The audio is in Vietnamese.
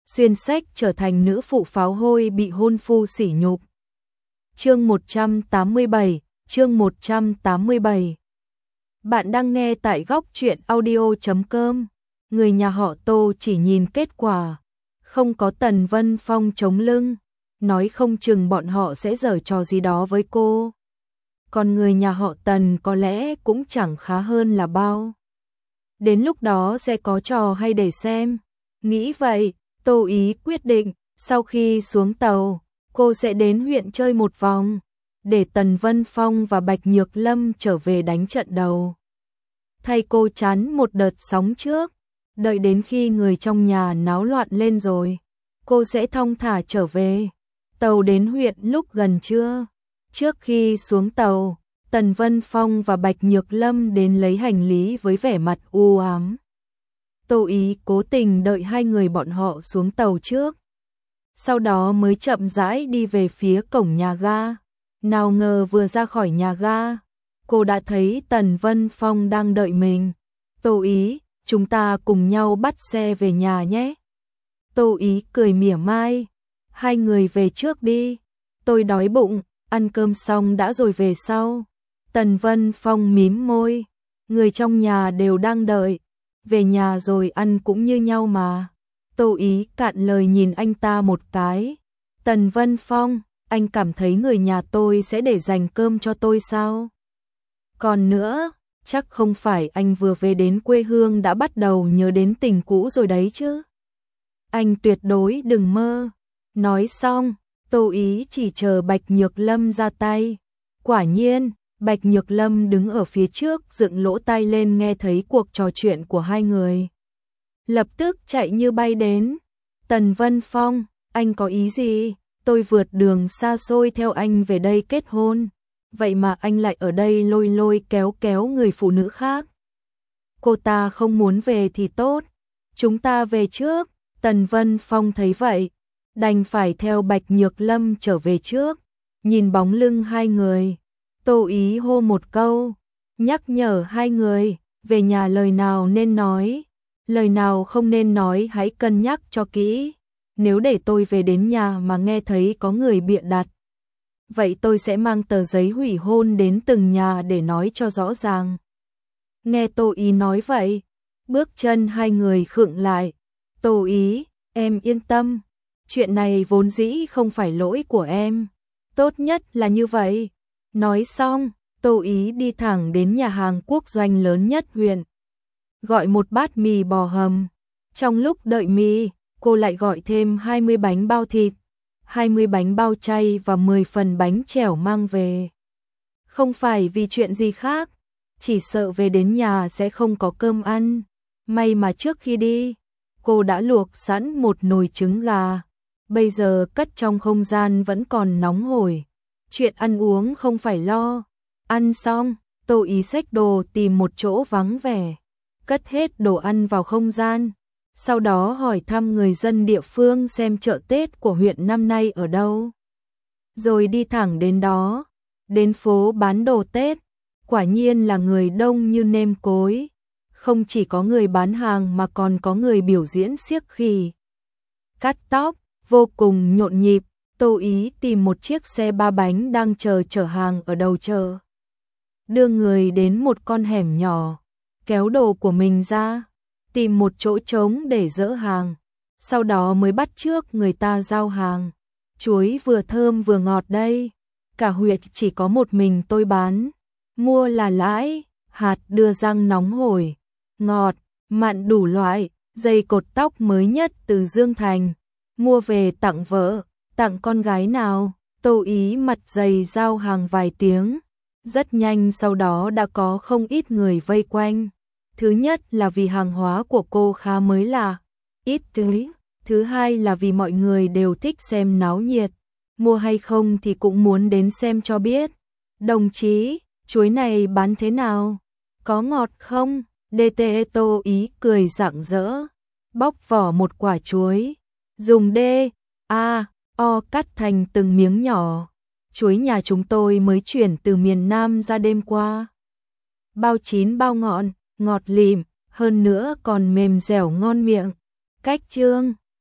xuyên sách trở thành nữ phụ pháo hôi bị hôn phu sỉ nhục. Chương 187, chương 187. Bạn đang nghe tại góc truyện audio.com. Người nhà họ Tô chỉ nhìn kết quả, không có Tần Vân Phong chống lưng, nói không chừng bọn họ sẽ giở trò gì đó với cô. Còn người nhà họ Tần có lẽ cũng chẳng khá hơn là bao. Đến lúc đó sẽ có trò hay để xem. Nghĩ vậy, Tô Ý quyết định, sau khi xuống tàu, cô sẽ đến huyện chơi một vòng, để Tần Vân Phong và Bạch Nhược Lâm trở về đánh trận đầu. Thay cô chán một đợt sóng trước, đợi đến khi người trong nhà náo loạn lên rồi, cô sẽ thong thả trở về. Tàu đến huyện lúc gần trưa. Trước khi xuống tàu, Tần Vân Phong và Bạch Nhược Lâm đến lấy hành lý với vẻ mặt u ám. Tô Ý cố tình đợi hai người bọn họ xuống tàu trước, sau đó mới chậm rãi đi về phía cổng nhà ga. Nào ngờ vừa ra khỏi nhà ga, cô đã thấy Tần Vân Phong đang đợi mình. Tô Ý, chúng ta cùng nhau bắt xe về nhà nhé. Tô Ý cười mỉa mai, hai người về trước đi, tôi đói bụng, ăn cơm xong đã rồi về sau. Tần Vân Phong mím môi, người trong nhà đều đang đợi, về nhà rồi ăn cũng như nhau mà. Tô Ý cạn lời nhìn anh ta một cái. Tần Vân Phong, anh cảm thấy người nhà tôi sẽ để dành cơm cho tôi sao? Còn nữa, chắc không phải anh vừa về đến quê hương đã bắt đầu nhớ đến tình cũ rồi đấy chứ? Anh tuyệt đối đừng mơ. Nói xong, Tô Ý chỉ chờ Bạch Nhược Lâm ra tay. Quả nhiên, Bạch Nhược Lâm đứng ở phía trước dựng lỗ tai lên nghe thấy cuộc trò chuyện của hai người. Lập tức chạy như bay đến. Tần Vân Phong, anh có ý gì? Tôi vượt đường xa xôi theo anh về đây kết hôn. Vậy mà anh lại ở đây lôi lôi kéo kéo người phụ nữ khác. Cô ta không muốn về thì tốt, chúng ta về trước. Tần Vân Phong thấy vậy, đành phải theo Bạch Nhược Lâm trở về trước. Nhìn bóng lưng hai người, Tô Ý hô một câu, nhắc nhở hai người, về nhà lời nào nên nói, lời nào không nên nói hãy cân nhắc cho kỹ. Nếu để tôi về đến nhà mà nghe thấy có người bịa đặt, vậy tôi sẽ mang tờ giấy hủy hôn đến từng nhà để nói cho rõ ràng. Nghe Tô Ý nói vậy, bước chân hai người khựng lại. Tô Ý, em yên tâm, chuyện này vốn dĩ không phải lỗi của em, tốt nhất là như vậy. Nói xong, Tô Ý đi thẳng đến nhà hàng quốc doanh lớn nhất huyện, gọi một bát mì bò hầm. Trong lúc đợi mì, cô lại gọi thêm 20 bánh bao thịt, 20 bánh bao chay và 10 phần bánh chèo mang về. Không phải vì chuyện gì khác, chỉ sợ về đến nhà sẽ không có cơm ăn. May mà trước khi đi, cô đã luộc sẵn một nồi trứng gà, bây giờ cất trong không gian vẫn còn nóng hổi. Chuyện ăn uống không phải lo. Ăn xong, Tô Ý xách đồ tìm một chỗ vắng vẻ, cất hết đồ ăn vào không gian. Sau đó hỏi thăm người dân địa phương xem chợ Tết của huyện năm nay ở đâu. Rồi đi thẳng đến đó, đến phố bán đồ Tết. Quả nhiên là người đông như nêm cối. Không chỉ có người bán hàng mà còn có người biểu diễn xiếc khỉ, cắt tóc, vô cùng nhộn nhịp. Tô Ý tìm một chiếc xe ba bánh đang chở hàng ở đầu chợ, đưa người đến một con hẻm nhỏ, kéo đồ của mình ra, tìm một chỗ trống để dỡ hàng, sau đó mới bắt chước người ta giao hàng. Chuối vừa thơm vừa ngọt đây, cả huyện chỉ có một mình tôi bán, mua là lãi. Hạt đưa răng nóng hổi, ngọt, mặn đủ loại, dây cột tóc mới nhất từ Dương Thành, mua về tặng vợ, tặng con gái nào. Tô Ý mặt dày giao hàng vài tiếng, rất nhanh sau đó đã có không ít người vây quanh. Thứ nhất là vì hàng hóa của cô khá mới lạ, ít túi. Thứ hai là vì mọi người đều thích xem náo nhiệt, mua hay không thì cũng muốn đến xem cho biết. Đồng chí, chuối này bán thế nào? Có ngọt không? DTE. Tô Ý cười rạng rỡ, bóc vỏ một quả chuối, dùng O cắt thành từng miếng nhỏ. Chuối nhà chúng tôi mới chuyển từ miền Nam ra đêm qua. Bao chín bao ngọn, ngọt lịm, hơn nữa còn mềm dẻo ngon miệng. Cách trương,